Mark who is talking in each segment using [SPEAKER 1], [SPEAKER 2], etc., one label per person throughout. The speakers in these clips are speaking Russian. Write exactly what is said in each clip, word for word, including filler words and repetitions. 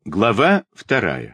[SPEAKER 1] Глава вторая.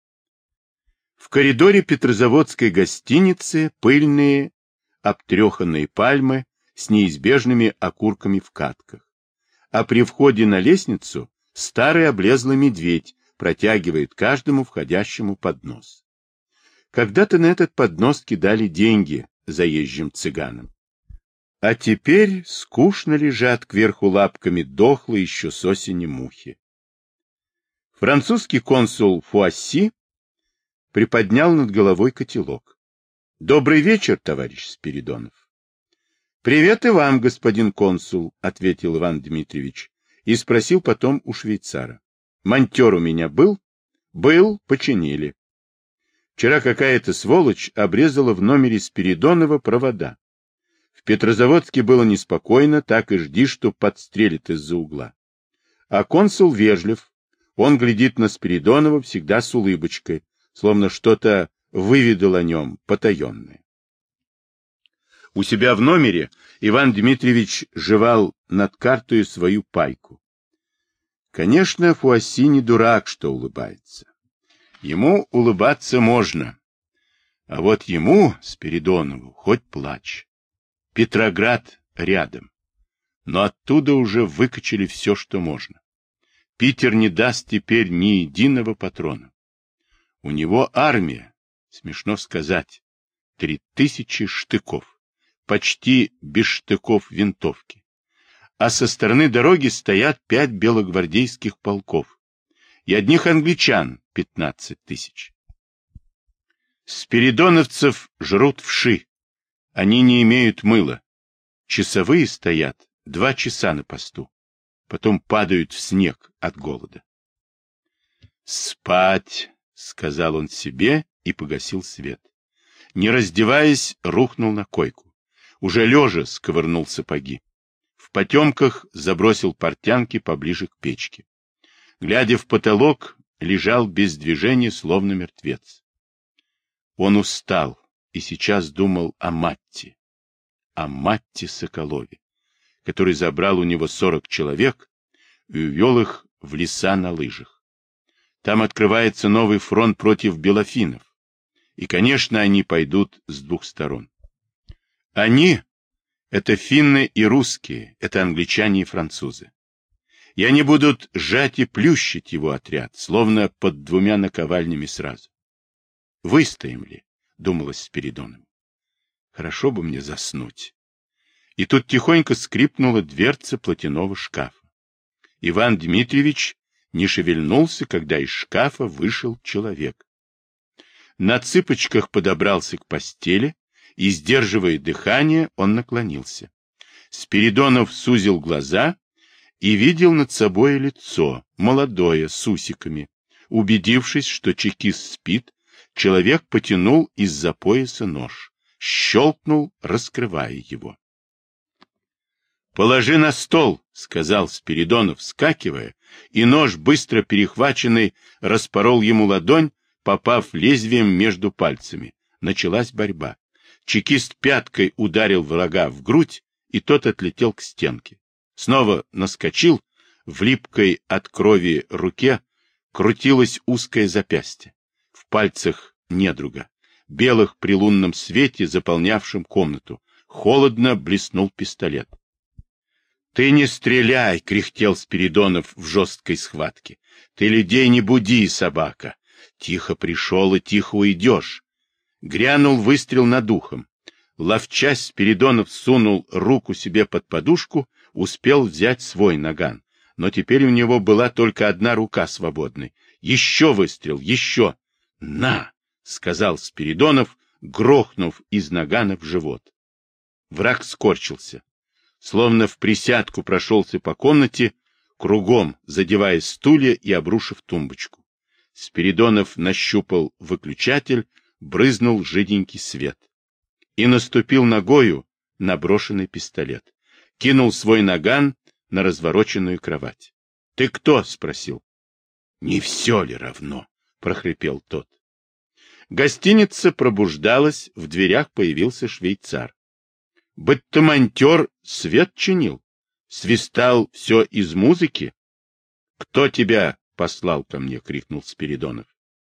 [SPEAKER 1] В коридоре Петрозаводской гостиницы пыльные, обтреханные пальмы с неизбежными окурками в катках. А при входе на лестницу старый облезлый медведь протягивает каждому входящему поднос. Когда-то на этот поднос кидали деньги заезжим цыганам. А теперь скучно лежат кверху лапками дохлые еще с осени мухи. Французский консул Фуасси приподнял над головой котелок. — Добрый вечер, товарищ Спиридонов. — Привет и вам, господин консул, — ответил Иван Дмитриевич и спросил потом у швейцара. — Монтер у меня был? — Был, починили. Вчера какая-то сволочь обрезала в номере Спиридонова провода. В Петрозаводске было неспокойно, так и жди, что подстрелит из-за угла. А консул вежлив. Он глядит на Спиридонова всегда с улыбочкой, словно что-то выведал о нем потаенное. У себя в номере Иван Дмитриевич жевал над картой свою пайку. Конечно, Фуасси не дурак, что улыбается. Ему улыбаться можно. А вот ему, Спиридонову, хоть плачь. Петроград рядом. Но оттуда уже выкачали все, что можно. Питер не даст теперь ни единого патрона. У него армия, смешно сказать, три тысячи штыков, почти без штыков винтовки. А со стороны дороги стоят пять белогвардейских полков и одних англичан пятнадцать тысяч. Спиридоновцев жрут вши, они не имеют мыла. Часовые стоят два часа на посту. Потом падают в снег от голода. «Спать!» — сказал он себе и погасил свет. Не раздеваясь, рухнул на койку. Уже лежа сковырнул сапоги. В потемках забросил портянки поближе к печке. Глядя в потолок, лежал без движения, словно мертвец. Он устал и сейчас думал о Матте, о Матте Соколове, который забрал у него сорок человек и увел их в леса на лыжах. Там открывается новый фронт против белофинов. И, конечно, они пойдут с двух сторон. Они — это финны и русские, это англичане и французы. И они будут сжать и плющить его отряд, словно под двумя наковальнями сразу. Выстоим ли? — думалось Спиридонову. Хорошо бы мне заснуть. И тут тихонько скрипнула дверца платяного шкафа. Иван Дмитриевич не шевельнулся, когда из шкафа вышел человек. На цыпочках подобрался к постели, и, сдерживая дыхание, он наклонился. Спиридонов сузил глаза и видел над собой лицо, молодое, с усиками. Убедившись, что чекист спит, человек потянул из-за пояса нож, щелкнул, раскрывая его. — Положи на стол, — сказал Спиридонов, вскакивая, и нож, быстро перехваченный, распорол ему ладонь, попав лезвием между пальцами. Началась борьба. Чекист пяткой ударил врага в грудь, и тот отлетел к стенке. Снова наскочил, в липкой от крови руке крутилось узкое запястье. В пальцах недруга, белых при лунном свете, заполнявшем комнату, холодно блеснул пистолет. — Ты не стреляй, — кряхтел Спиридонов в жесткой схватке. — Ты людей не буди, собака. Тихо пришел и тихо уйдешь. Грянул выстрел над ухом. Ловчась, Спиридонов сунул руку себе под подушку, успел взять свой наган. Но теперь у него была только одна рука свободной. Еще выстрел, еще. — На! — сказал Спиридонов, грохнув из нагана в живот. Враг скорчился. Словно в присядку прошелся по комнате, кругом задевая стулья и обрушив тумбочку. Спиридонов нащупал выключатель, брызнул жиденький свет. И наступил ногою на брошенный пистолет. Кинул свой наган на развороченную кровать. — Ты кто? — спросил. — Не все ли равно? — прохрипел тот. Гостиница пробуждалась, в дверях появился швейцар. Будто монтер свет чинил, свистал все из музыки. — Кто тебя послал ко мне? — крикнул Спиридонов.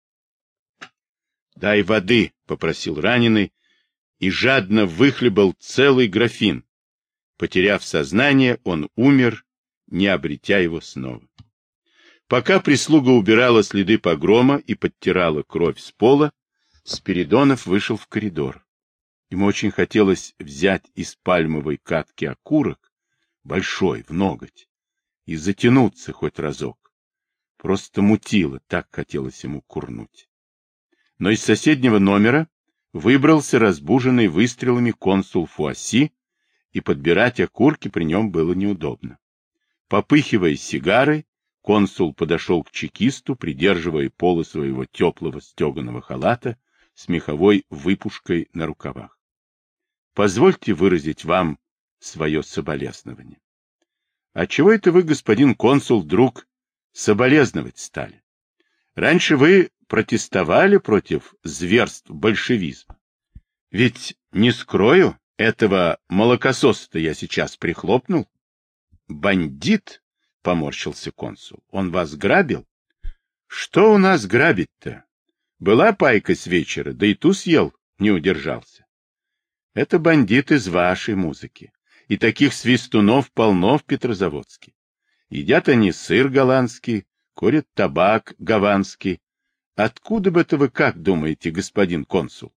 [SPEAKER 1] — Дай воды, — попросил раненый, и жадно выхлебал целый графин. Потеряв сознание, он умер, не обретя его снова. Пока прислуга убирала следы погрома и подтирала кровь с пола, Спиридонов вышел в коридор. Ему очень хотелось взять из пальмовой катки окурок, большой, в ноготь, и затянуться хоть разок. Просто мутило, так хотелось ему курнуть. Но из соседнего номера выбрался разбуженный выстрелами консул Фуасси, и подбирать окурки при нем было неудобно. Попыхивая сигарой, консул подошел к чекисту, придерживая полы своего теплого стеганого халата с меховой выпушкой на рукавах. Позвольте выразить вам свое соболезнование. — А чего это вы, господин консул, вдруг соболезновать стали? Раньше вы протестовали против зверств большевизма. Ведь, не скрою, этого молокососа-то я сейчас прихлопнул. — Бандит, — поморщился консул, — он вас грабил? — Что у нас грабить-то? Была пайка с вечера, да и ту съел, не удержался. Это бандит из вашей музыки, и таких свистунов полно в Петрозаводске. Едят они сыр голландский, курят табак гаванский. Откуда бы это вы как думаете, господин консул?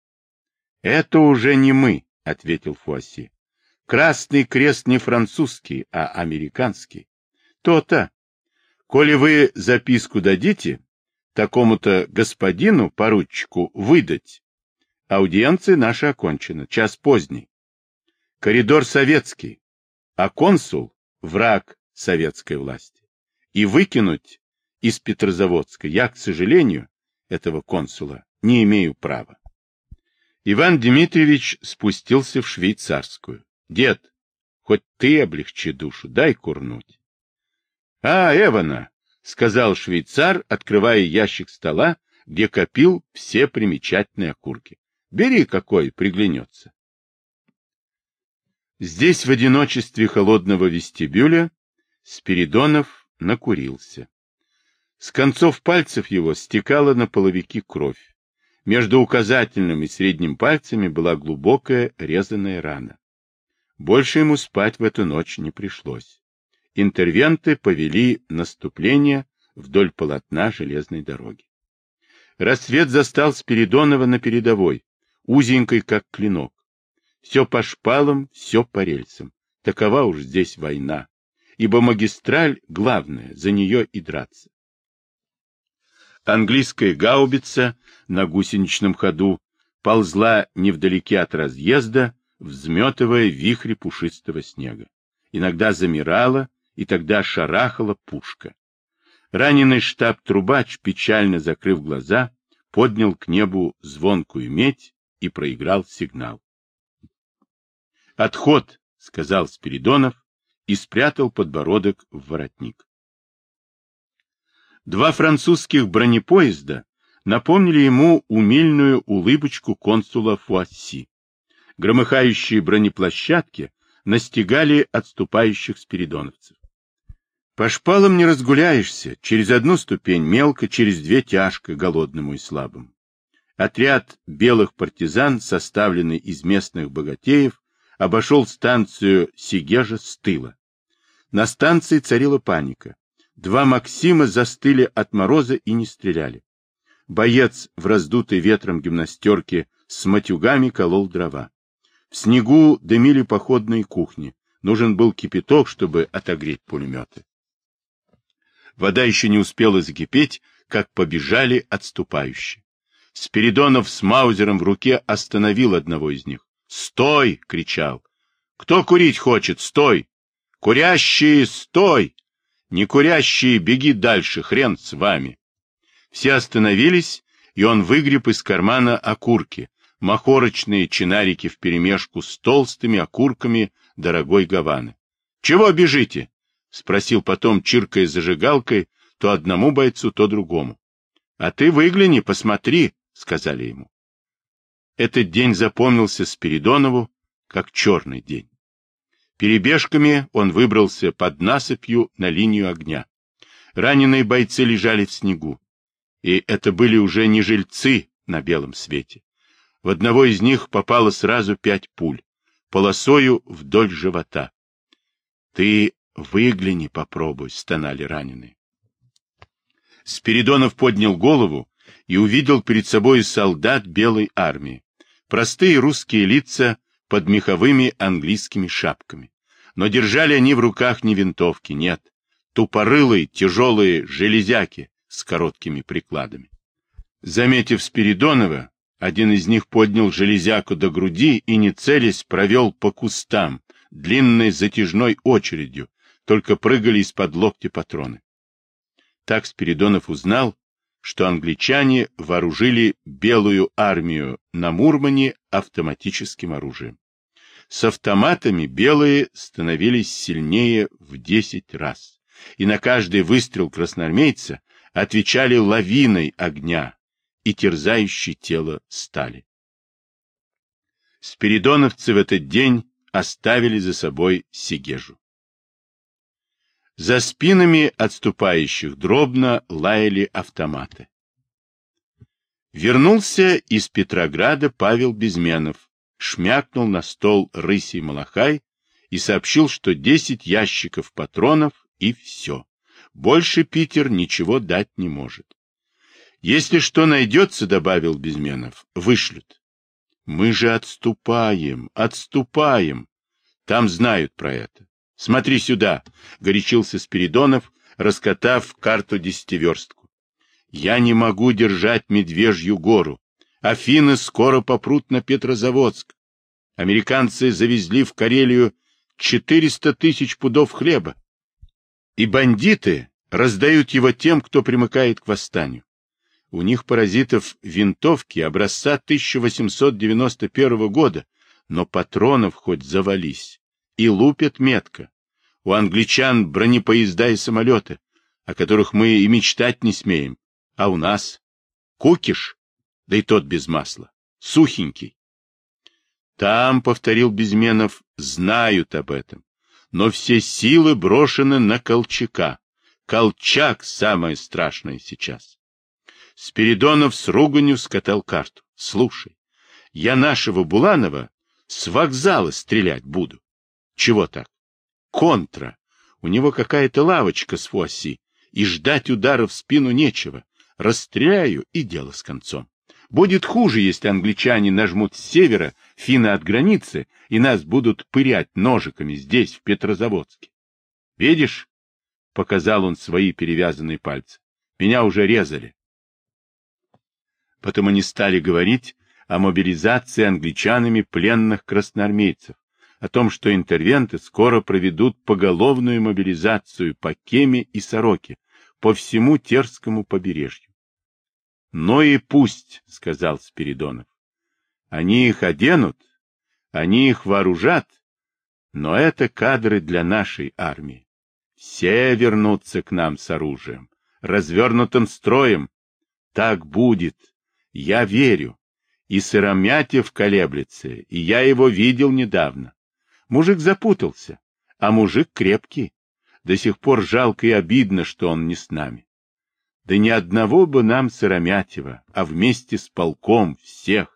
[SPEAKER 1] — Это уже не мы, — ответил Фуасси. — Красный крест не французский, а американский. То-то. Коли вы записку дадите, такому-то господину, поручику, выдать. Аудиенция наша окончена, час поздний. Коридор советский, а консул — враг советской власти. И выкинуть из Петрозаводска я, к сожалению, этого консула не имею права. Иван Дмитриевич спустился в швейцарскую. — Дед, хоть ты облегчи душу, дай курнуть. — А, Эвана, — сказал швейцар, открывая ящик стола, где копил все примечательные окурки. — Бери какой приглянется. Здесь, в одиночестве холодного вестибюля, Спиридонов накурился. С концов пальцев его стекала на половики кровь. Между указательным и средним пальцами была глубокая резаная рана. Больше ему спать в эту ночь не пришлось. Интервенты повели наступление вдоль полотна железной дороги. Рассвет застал Спиридонова на передовой, узенькой, как клинок. Все по шпалам, все по рельсам. Такова уж здесь война, ибо магистраль главная, за нее и драться. Английская гаубица на гусеничном ходу ползла невдалеке от разъезда, взметывая вихри пушистого снега. Иногда замирала, и тогда шарахала пушка. Раненый штаб-трубач, печально закрыв глаза, поднял к небу звонкую медь и проиграл сигнал. «Отход!» — сказал Спиридонов и спрятал подбородок в воротник. Два французских бронепоезда напомнили ему умильную улыбочку консула Фуасси. Громыхающие бронеплощадки настигали отступающих спиридоновцев. По шпалам не разгуляешься, через одну ступень мелко, через две тяжко, голодному и слабому. Отряд белых партизан, составленный из местных богатеев, обошел станцию Сегежа с тыла. На станции царила паника. Два Максима застыли от мороза и не стреляли. Боец в раздутой ветром гимнастерке с матюгами колол дрова. В снегу дымили походные кухни. Нужен был кипяток, чтобы отогреть пулеметы. Вода еще не успела закипеть, как побежали отступающие. Спиридонов с маузером в руке остановил одного из них. «Стой!» — кричал. «Кто курить хочет? Стой! Курящие, стой! Некурящие, беги дальше, хрен с вами!» Все остановились, и он выгреб из кармана окурки, махорочные чинарики вперемешку с толстыми окурками дорогой Гаваны. «Чего бежите?» — спросил потом, чиркая зажигалкой, то одному бойцу, то другому. «А ты выгляни, посмотри», — сказали ему. Этот день запомнился Спиридонову как черный день. Перебежками он выбрался под насыпью на линию огня. Раненые бойцы лежали в снегу. И это были уже не жильцы на белом свете. В одного из них попало сразу пять пуль, полосою вдоль живота. — Ты выгляни, попробуй, — стонали раненые. Спиридонов поднял голову и увидел перед собой солдат белой армии. Простые русские лица под меховыми английскими шапками. Но держали они в руках не винтовки, нет. Тупорылые, тяжелые железяки с короткими прикладами. Заметив Спиридонова, один из них поднял железяку до груди и, не целясь, провел по кустам длинной затяжной очередью, только прыгали из-под локти патроны. Так Спиридонов узнал, что англичане вооружили белую армию на Мурмане автоматическим оружием. С автоматами белые становились сильнее в десять раз, и на каждый выстрел красноармейца отвечали лавиной огня и терзающей тело стали. Спиридоновцы в этот день оставили за собой Сегежу. За спинами отступающих дробно лаяли автоматы. Вернулся из Петрограда Павел Безменов, шмякнул на стол рысий малахай и сообщил, что десять ящиков патронов и все. Больше Питер ничего дать не может. Если что найдется, добавил Безменов, вышлют. Мы же отступаем, отступаем. Там знают про это. Смотри сюда, горячился Спиридонов, раскатав карту десятиверстку. Я не могу держать Медвежью гору. Афины скоро попрут на Петрозаводск. Американцы завезли в Карелию четыреста тысяч пудов хлеба. И бандиты раздают его тем, кто примыкает к восстанию. У них, паразитов, винтовки образца тысяча восемьсот девяносто первого года, но патронов хоть завались. И лупят метко. У англичан бронепоезда и самолеты, о которых мы и мечтать не смеем. А у нас кукиш, да и тот без масла, сухенький. Там, повторил Безменов, знают об этом. Но все силы брошены на Колчака. Колчак самое страшное сейчас. Спиридонов с руганью скатал карту. Слушай, я нашего Буланова с вокзала стрелять буду. Чего так? Контра. У него какая-то лавочка с фуасси, и ждать удара в спину нечего. Расстреляю, и дело с концом. Будет хуже, если англичане нажмут с севера, финны от границы, и нас будут пырять ножиками здесь, в Петрозаводске. Видишь? — показал он свои перевязанные пальцы. — Меня уже резали. Потом они стали говорить о мобилизации англичанами пленных красноармейцев, о том, что интервенты скоро проведут поголовную мобилизацию по Кеме и Сороке, по всему Терскому побережью. — Ну и пусть, — сказал Спиридонов. — Они их оденут, они их вооружат, но это кадры для нашей армии. Все вернутся к нам с оружием, развернутым строем. Так будет. Я верю. И Сыромятев колеблется, и я его видел недавно. Мужик запутался, а мужик крепкий. До сих пор жалко и обидно, что он не с нами. Да ни одного бы нам Сыромятева, а вместе с полком всех.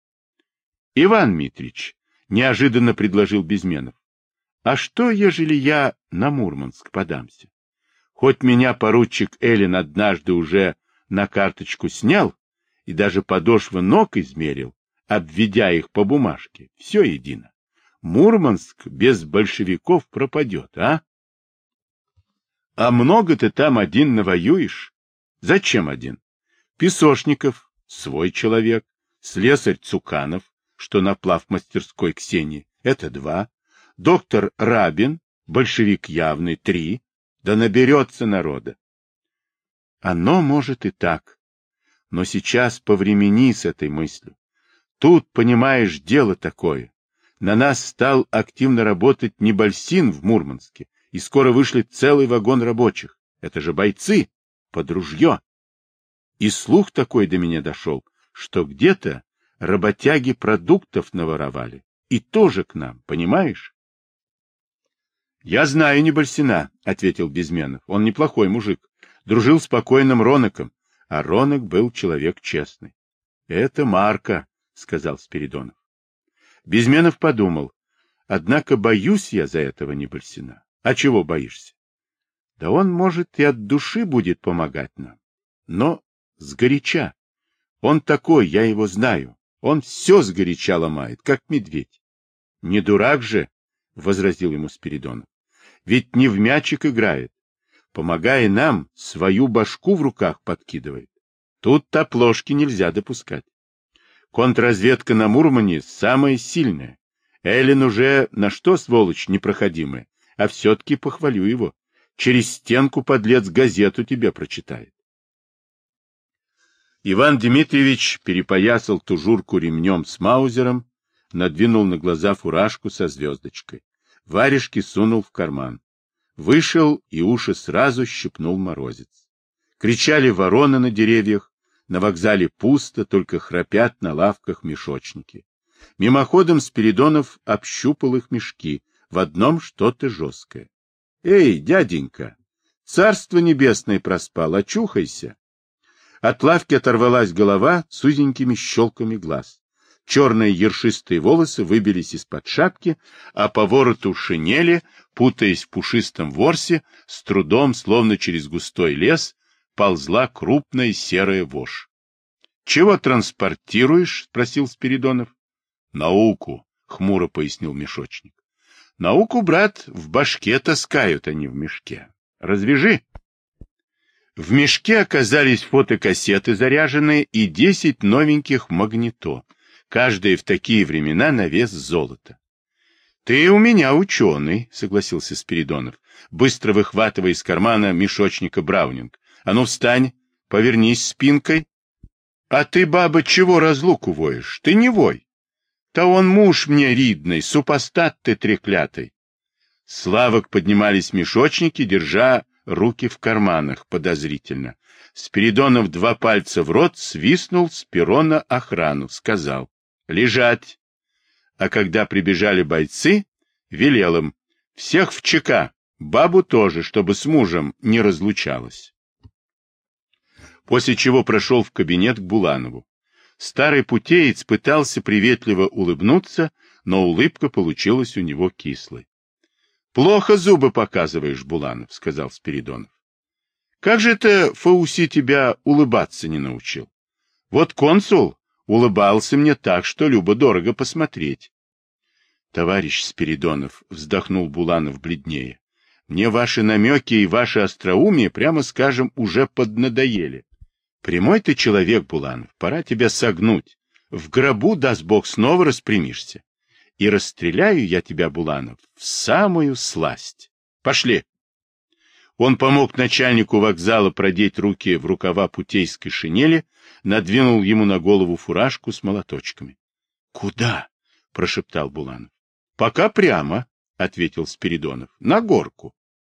[SPEAKER 1] Иван Митрич, неожиданно предложил Безменов, а что, ежели я на Мурманск подамся? Хоть меня поручик Эллин однажды уже на карточку снял и даже подошвы ног измерил, обведя их по бумажке, все едино. Мурманск без большевиков пропадет, а? А много ты там один навоюешь? Зачем один? Песошников, свой человек, слесарь Цуканов, что на плавмастерской Ксении, это два. Доктор Рабин, большевик явный, три. Да наберется народа. Оно может и так. Но сейчас повремени с этой мыслью. Тут, понимаешь, дело такое. На нас стал активно работать Небольсин в Мурманске, и скоро вышлет целый вагон рабочих. Это же бойцы, под ружье. И слух такой до меня дошел, что где-то работяги продуктов наворовали. И тоже к нам, понимаешь? — Я знаю Небольсина, — ответил Безменов. Он неплохой мужик. Дружил с покойным Роноком, а Ронок был человек честный. — Это Марка, — сказал Спиридонов. Безменов подумал, однако боюсь я за этого Небольсина. А чего боишься? Да он, может, и от души будет помогать нам, но сгоряча. Он такой, я его знаю. Он все сгоряча ломает, как медведь. — Не дурак же, — возразил ему Спиридонов. — Ведь не в мячик играет. Помогая нам, свою башку в руках подкидывает. Тут оплошки нельзя допускать. Контрразведка на Мурмане самая сильная. Эллин уже на что, сволочь, непроходимая, а все-таки похвалю его. Через стенку, подлец, газету тебе прочитает. Иван Дмитриевич перепоясал тужурку ремнем с маузером, надвинул на глаза фуражку со звездочкой. Варежки сунул в карман. Вышел, и уши сразу щипнул морозец. Кричали вороны на деревьях, на вокзале пусто, только храпят на лавках мешочники. Мимоходом Спиридонов общупал их мешки, в одном что-то жесткое. — Эй, дяденька, царство небесное проспал, очухайся! От лавки оторвалась голова с узенькими щелками глаз. Черные ершистые волосы выбились из-под шапки, а по вороту шинели, путаясь в пушистом ворсе, с трудом, словно через густой лес, ползла крупная серая вошь. — Чего транспортируешь? — спросил Спиридонов. — Науку, — хмуро пояснил мешочник. — Науку, брат, в башке таскают, а не в мешке. Развяжи. В мешке оказались фотокассеты заряженные и десять новеньких магнито, каждая в такие времена на вес золота. — Ты у меня ученый, — согласился Спиридонов, быстро выхватывая из кармана мешочника Браунинг. — А ну встань, повернись спинкой. — А ты, баба, чего разлуку воешь? Ты не вой. — Да он муж мне ридный, супостат ты треклятый. С лавок поднимались мешочники, держа руки в карманах, подозрительно. Спиридонов два пальца в рот свистнул с перрона охрану, сказал: «Лежать!» А когда прибежали бойцы, велел им: «Всех в ЧК, бабу тоже, чтобы с мужем не разлучалась». После чего прошел в кабинет к Буланову. Старый путеец пытался приветливо улыбнуться, но улыбка получилась у него кислой. «Плохо зубы показываешь, Буланов», — сказал Спиридонов. «Как же это Фауси тебя улыбаться не научил? Вот консул улыбался мне так, что любо-дорого посмотреть». «Товарищ Спиридонов», — вздохнул Буланов бледнее, — «мне ваши намеки и ваше остроумие, прямо скажем, уже поднадоели. Прямой ты человек, Буланов, пора тебя согнуть. В гробу, даст Бог, снова распрямишься. И расстреляю я тебя, Буланов, в самую сласть. Пошли!» Он помог начальнику вокзала продеть руки в рукава путейской шинели, надвинул ему на голову фуражку с молоточками. — Куда? — прошептал Буланов. — Пока прямо, — ответил Спиридонов, — на горку.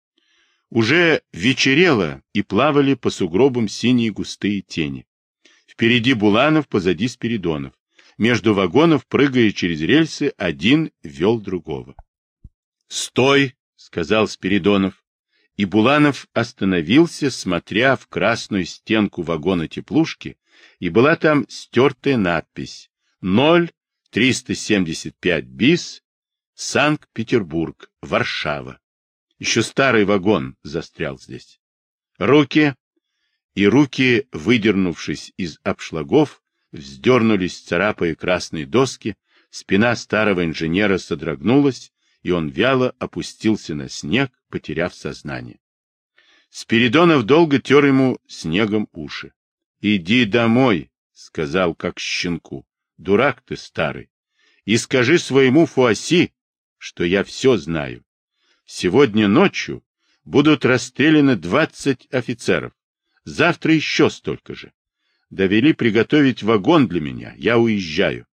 [SPEAKER 1] Уже вечерело, и плавали по сугробам синие густые тени. Впереди Буланов, позади Спиридонов. Между вагонов, прыгая через рельсы, один вел другого. — Стой! — сказал Спиридонов. И Буланов остановился, смотря в красную стенку вагона теплушки, и была там стертая надпись: ноль триста семьдесят пять бис, Санкт-Петербург, Варшава. Еще старый вагон застрял здесь. Руки! И руки, выдернувшись из обшлагов, вздернулись, царапая красные доски, спина старого инженера содрогнулась, и он вяло опустился на снег, потеряв сознание. Спиридонов долго тер ему снегом уши. — Иди домой, — сказал как щенку, — дурак ты старый, и скажи своему Фуаси, что я все знаю. Сегодня ночью будут расстреляны двадцать офицеров, завтра еще столько же. Довели приготовить вагон для меня, я уезжаю.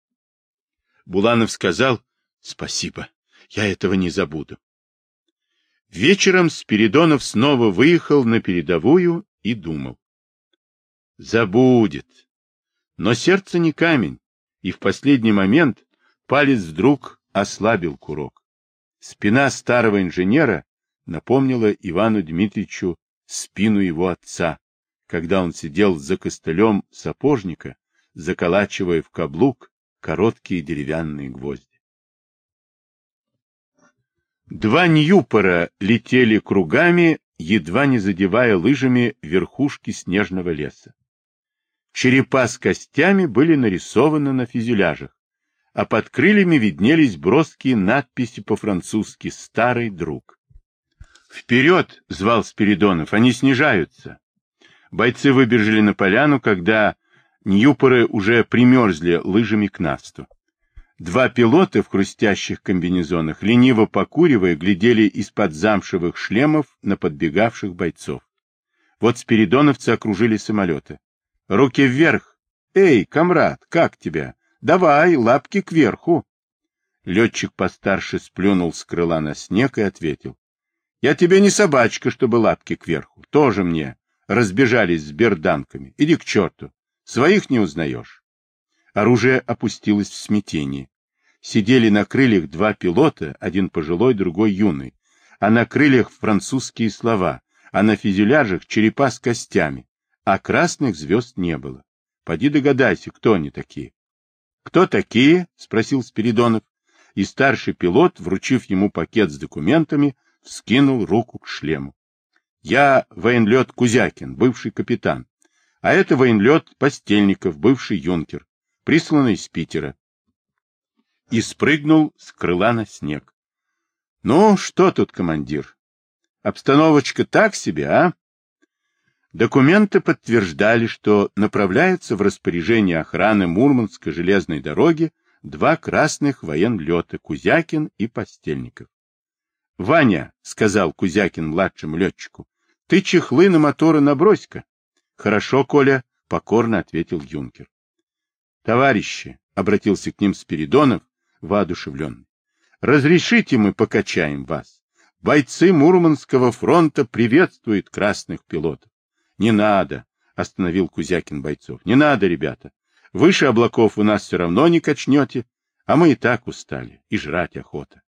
[SPEAKER 1] Буланов сказал: — Спасибо, я этого не забуду. Вечером Спиридонов снова выехал на передовую и думал. Забудет. Но сердце не камень, и в последний момент палец вдруг ослабил курок. Спина старого инженера напомнила Ивану Дмитриевичу спину его отца, когда он сидел за костылем сапожника, заколачивая в каблук короткие деревянные гвозди. Два Ньюпора летели кругами, едва не задевая лыжами верхушки снежного леса. Черепа с костями были нарисованы на фюзеляжах, а под крыльями виднелись броские надписи по-французски «Старый друг». «Вперед!» — звал Спиридонов, — «они снижаются». Бойцы выбежали на поляну, когда Ньюпоры уже примерзли лыжами к насту. Два пилота в хрустящих комбинезонах, лениво покуривая, глядели из-под замшевых шлемов на подбегавших бойцов. Вот спиридоновцы окружили самолеты. «Руки вверх! Эй, комрад, как тебя? Давай, лапки кверху!» Летчик постарше сплюнул с крыла на снег и ответил: «Я тебе не собачка, чтобы лапки кверху. Тоже мне разбежались с берданками. Иди к черту. Своих не узнаешь». Оружие опустилось в смятении. Сидели на крыльях два пилота, один пожилой, другой юный, а на крыльях французские слова, а на фюзеляжах черепа с костями, а красных звезд не было. Поди догадайся, кто они такие. — Кто такие? — спросил Спиридонов, и старший пилот, вручив ему пакет с документами, вскинул руку к шлему. — Я военлет Кузякин, бывший капитан, а это военлет Постельников, бывший юнкер, присланный из Питера. И спрыгнул с крыла на снег. — Ну, что тут, командир? Обстановочка так себе, а? Документы подтверждали, что направляются в распоряжение охраны Мурманской железной дороги два красных военлета — Кузякин и Постельников. — Ваня, — сказал Кузякин младшему летчику, — ты чехлы на моторы набрось-ка. — Хорошо, Коля, — покорно ответил юнкер. — Товарищи, — обратился к ним Спиридонов, воодушевленный, — разрешите мы покачаем вас. Бойцы Мурманского фронта приветствуют красных пилотов. — Не надо, — остановил Кузякин бойцов. — Не надо, ребята. Выше облаков у нас все равно не качнете, а мы и так устали, и жрать охота.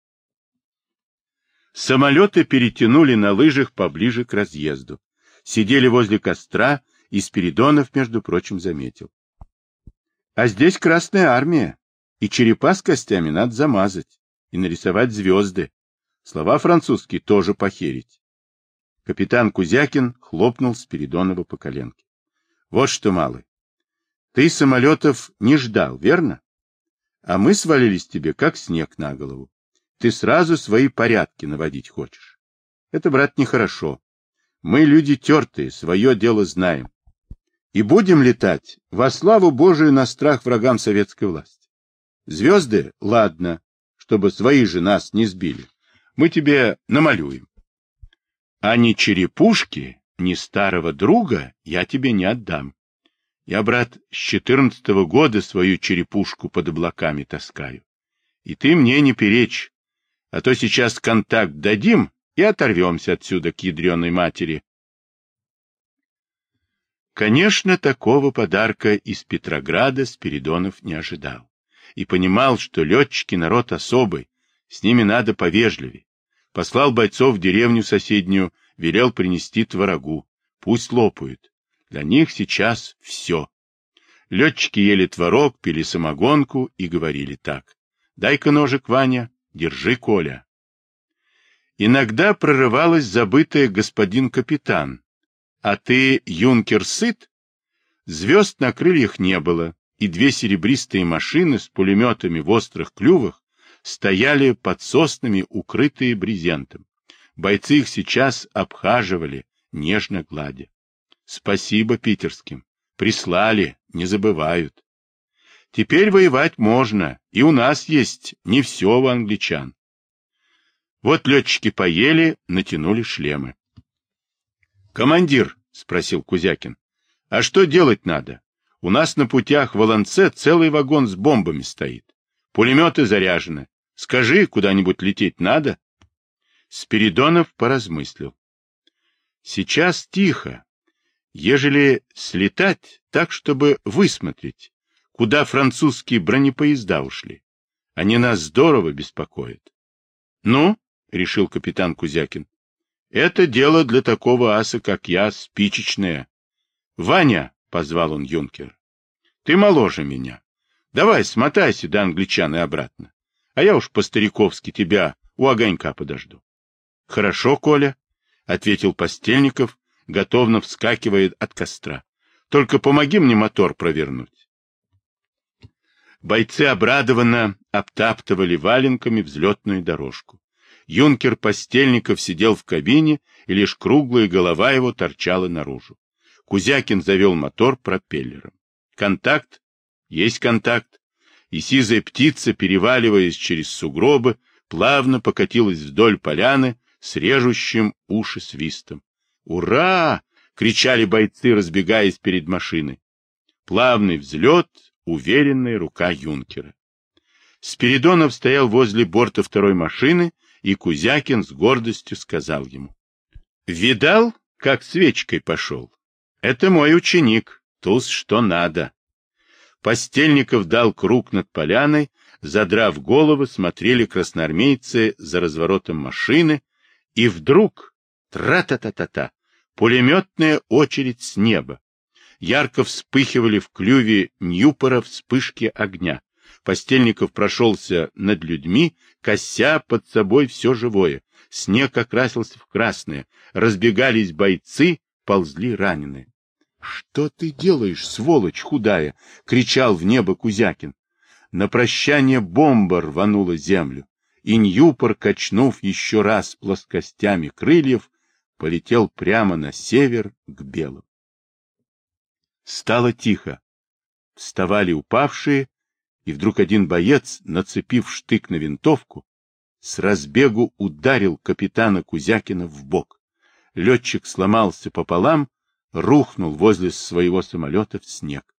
[SPEAKER 1] Самолеты перетянули на лыжах поближе к разъезду. Сидели возле костра, и Спиридонов, между прочим, заметил: — А здесь Красная Армия, и черепа с костями надо замазать и нарисовать звезды. Слова французские тоже похерить. Капитан Кузякин хлопнул Спиридонова по коленке. — Вот что, малый, ты самолетов не ждал, верно? А мы свалились тебе, как снег на голову. Ты сразу свои порядки наводить хочешь. Это, брат, нехорошо. Мы люди тертые, свое дело знаем. И будем летать во славу Божию на страх врагам советской власти. Звезды, ладно, чтобы свои же нас не сбили. Мы тебе намалюем. А ни черепушки, ни старого друга я тебе не отдам. Я, брат, с четырнадцатого года свою черепушку под облаками таскаю. И ты мне не перечь, а то сейчас контакт дадим и оторвемся отсюда к ядреной матери. Конечно, такого подарка из Петрограда Спиридонов не ожидал. И понимал, что летчики народ особый, с ними надо повежливее. Послал бойцов в деревню соседнюю, велел принести творогу. Пусть лопают. Для них сейчас все. Летчики ели творог, пили самогонку и говорили так: дай-ка ножик, Ваня, держи, Коля. Иногда прорывалась забытая господин капитан. А ты, юнкер, сыт? Звезд на крыльях не было, и две серебристые машины с пулеметами в острых клювах стояли под соснами, укрытые брезентом. Бойцы их сейчас обхаживали, нежно гладя. Спасибо питерским. Прислали, не забывают. Теперь воевать можно, и у нас есть не все у англичан. Вот летчики поели, натянули шлемы. — Командир, — спросил Кузякин, — а что делать надо? У нас на путях в Олонце целый вагон с бомбами стоит. Пулеметы заряжены. Скажи, куда-нибудь лететь надо? Спиридонов поразмыслил. Сейчас тихо. Ежели слетать так, чтобы высмотреть, куда французские бронепоезда ушли. Они нас здорово беспокоят. — Ну, — решил капитан Кузякин, Это дело для такого аса, как я, спичечное. Ваня, — позвал он юнкера, — ты моложе меня. Давай смотайся до англичан и обратно. А я уж по-стариковски тебя у огонька подожду. — Хорошо, Коля, — ответил Постельников, готовно вскакивая от костра. — Только помоги мне мотор провернуть. Бойцы обрадованно обтаптывали валенками взлетную дорожку. Юнкер Постельников сидел в кабине, и лишь круглая голова его торчала наружу. Кузякин завел мотор пропеллером. Контакт? Есть контакт. И сизая птица, переваливаясь через сугробы, плавно покатилась вдоль поляны с режущим уши свистом. «Ура!» — кричали бойцы, разбегаясь перед машиной. Плавный взлет, уверенная рука юнкера. Спиридонов стоял возле борта второй машины, и Кузякин с гордостью сказал ему: «Видал, как свечкой пошел? Это мой ученик, туз что надо». Постельников дал круг над поляной, задрав головы, смотрели красноармейцы за разворотом машины, и вдруг тра-та-та-та-та, пулеметная очередь с неба. Ярко вспыхивали в клюве Ньюпора вспышки огня. Постельников прошелся над людьми, кося под собой все живое. Снег окрасился в красное, разбегались бойцы, ползли раненые. — Что ты делаешь, сволочь худая? — кричал в небо Кузякин. На прощание бомба рванула землю, и Ньюпор, качнув еще раз плоскостями крыльев, полетел прямо на север к белым. Стало тихо. Вставали упавшие, и вдруг один боец, нацепив штык на винтовку, с разбегу ударил капитана Кузякина в бок. Летчик сломался пополам, рухнул возле своего самолета в снег.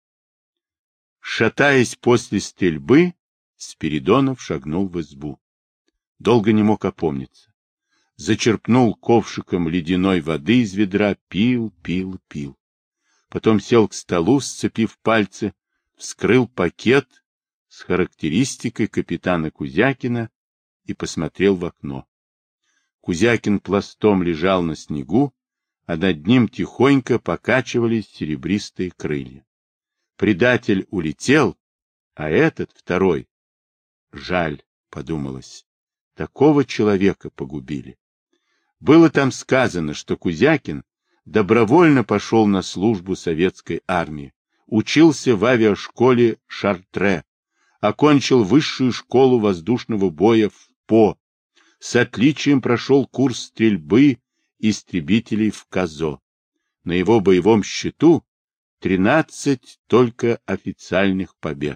[SPEAKER 1] Шатаясь после стрельбы, Спиридонов шагнул в избу. Долго не мог опомниться. Зачерпнул ковшиком ледяной воды из ведра, пил, пил, пил. Потом сел к столу, сцепив пальцы, вскрыл пакет с характеристикой капитана Кузякина и посмотрел в окно. Кузякин пластом лежал на снегу, а над ним тихонько покачивались серебристые крылья. Предатель улетел, а этот, второй, жаль, подумалось, такого человека погубили. Было там сказано, что Кузякин добровольно пошел на службу советской армии, учился в авиашколе Шартре, окончил высшую школу воздушного боя в По, с отличием прошел курс стрельбы истребителей в Казо. На его боевом счету тринадцать только официальных побед.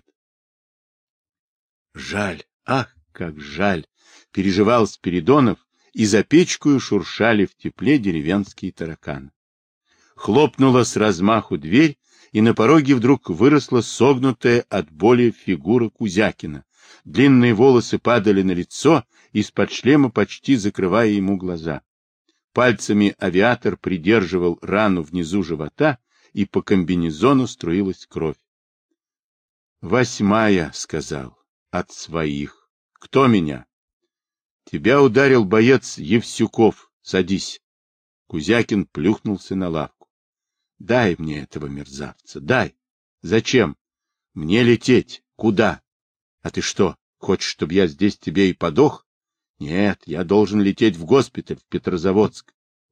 [SPEAKER 1] Жаль, ах, как жаль, переживал Спиридонов, и за печкою шуршали в тепле деревенские тараканы. Хлопнула с размаху дверь, и на пороге вдруг выросла согнутая от боли фигура Кузякина. Длинные волосы падали на лицо, из-под шлема почти закрывая ему глаза. Пальцами авиатор придерживал рану внизу живота, и по комбинезону струилась кровь. «Восьмая», — сказал, — «от своих. Кто меня?» «Тебя ударил боец Евсюков. Садись». Кузякин плюхнулся на лавку. «Дай мне этого мерзавца, дай». «Зачем?» «Мне лететь. Куда?» «А ты что, хочешь, чтобы я здесь тебе и подох?» «Нет, я должен лететь в госпиталь, в Петрозаводск».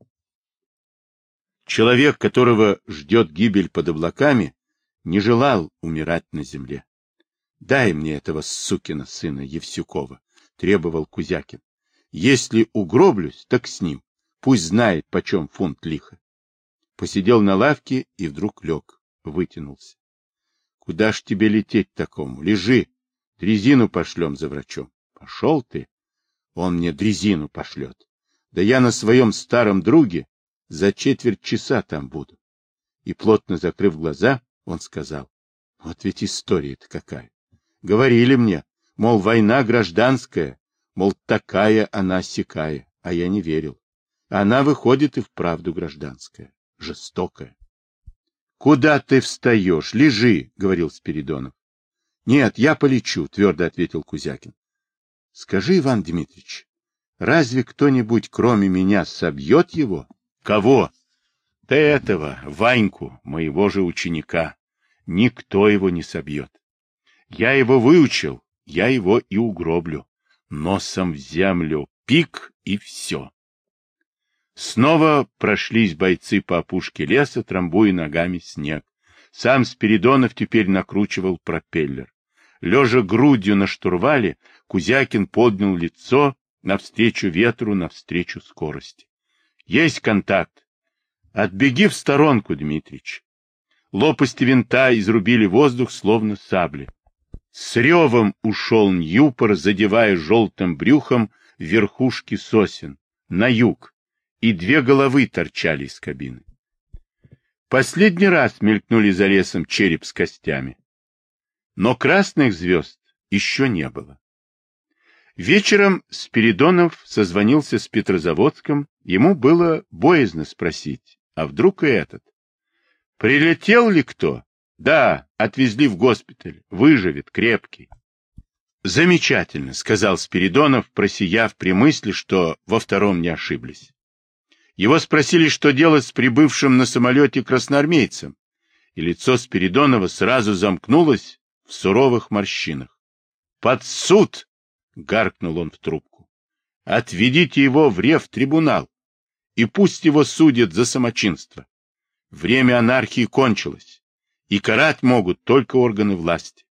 [SPEAKER 1] Человек, которого ждет гибель под облаками, не желал умирать на земле. «Дай мне этого сукина сына Евсюкова», — требовал Кузякин. «Если угроблюсь, так с ним. Пусть знает, почем фунт лиха». Посидел на лавке и вдруг лег, вытянулся. «Куда ж тебе лететь такому? Лежи. Дрезину пошлем за врачом». «Пошел ты. Он мне дрезину пошлет. Да я на своем старом друге за четверть часа там буду». И, плотно закрыв глаза, он сказал: «Вот ведь история-то какая. Говорили мне, мол, война гражданская, мол, такая она сякая, а я не верил. Она выходит и вправду гражданская, жестокая». «Куда ты встаешь? Лежи», — говорил Спиридонов. «Нет, я полечу», — твердо ответил Кузякин. «Скажи, Иван Дмитрич, Разве кто-нибудь, кроме меня, собьет его? Кого? Да этого, Ваньку, моего же ученика. Никто его не собьет. Я его выучил, я его и угроблю. Носом в землю, пик и все. Снова прошлись бойцы по опушке леса, трамбуя ногами снег. Сам Спиридонов теперь накручивал пропеллер. Лежа грудью на штурвале, Кузякин поднял лицо навстречу ветру, навстречу скорости. Есть контакт. Отбеги в сторонку, Дмитрич. Лопасти винта изрубили воздух, словно сабли. С ревом ушел Ньюпор, задевая желтым брюхом верхушки сосен, на юг, и две головы торчали из кабины. Последний раз мелькнули за лесом череп с костями. Но красных звезд еще не было. Вечером Спиридонов созвонился с Петрозаводском, ему было боязно спросить, а вдруг и этот? Прилетел ли кто? Да, отвезли в госпиталь, выживет, крепкий. Замечательно, сказал Спиридонов, просияв при мысли, что во втором не ошиблись. Его спросили, что делать с прибывшим на самолете красноармейцем, и лицо Спиридонова сразу замкнулось в суровых морщинах. «Под суд!» — гаркнул он в трубку. «Отведите его в ревтрибунал, и пусть его судят за самочинство. Время анархии кончилось, и карать могут только органы власти.